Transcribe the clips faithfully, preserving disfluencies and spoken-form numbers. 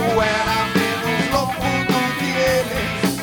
eu era menos louco do que eles.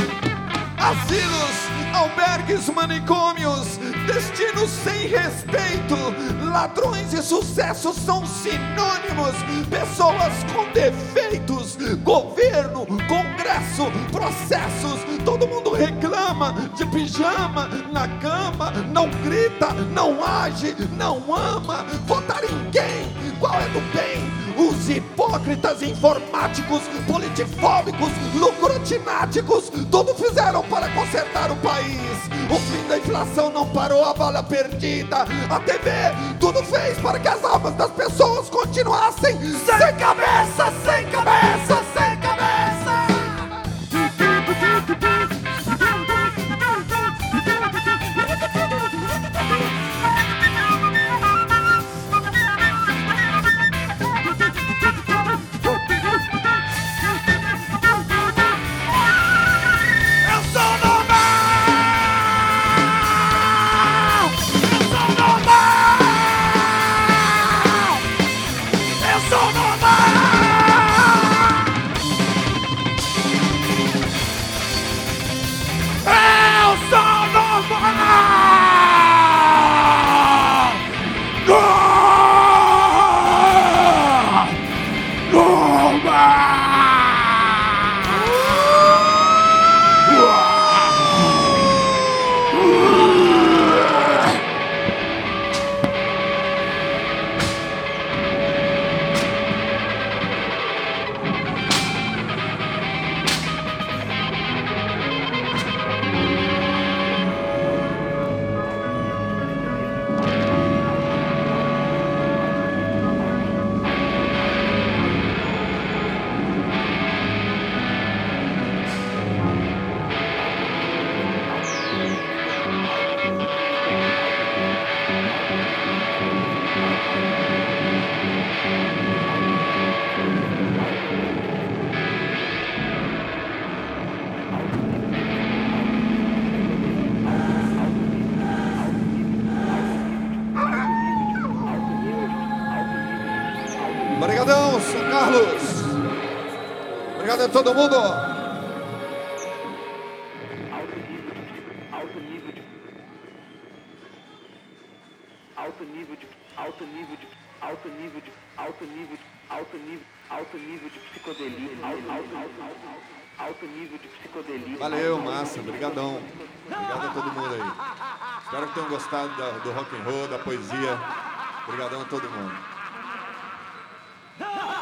Asilos, albergues, manicômios, destinos sem respeito, ladrões e sucesso são sinônimos, pessoas com defeitos, governo, congresso, processos, todo mundo reclama de pijama na cama, não grita, não age, não ama. Votar em quem? Qual é do bem? Os hipócritas informáticos, politifóbicos, lucrotináticos, tudo fizeram para consertar o país. O fim da inflação não parou a bala perdida. A T V tudo fez para que as almas das pessoas continuassem sem cabeça, sem cabeça, sem cabeça. Obrigadão, São Carlos. Obrigado a todo mundo. Alto nível de alto nível de alto nível de alto nível de alto nível de alto nível alto nível de psicodelia, alto, alto, alto, alto nível de psicodelia. Valeu, massa, brigadão. Obrigado a todo mundo aí. Espero que tenham gostado da, do rock and roll, da poesia. Obrigadão a todo mundo.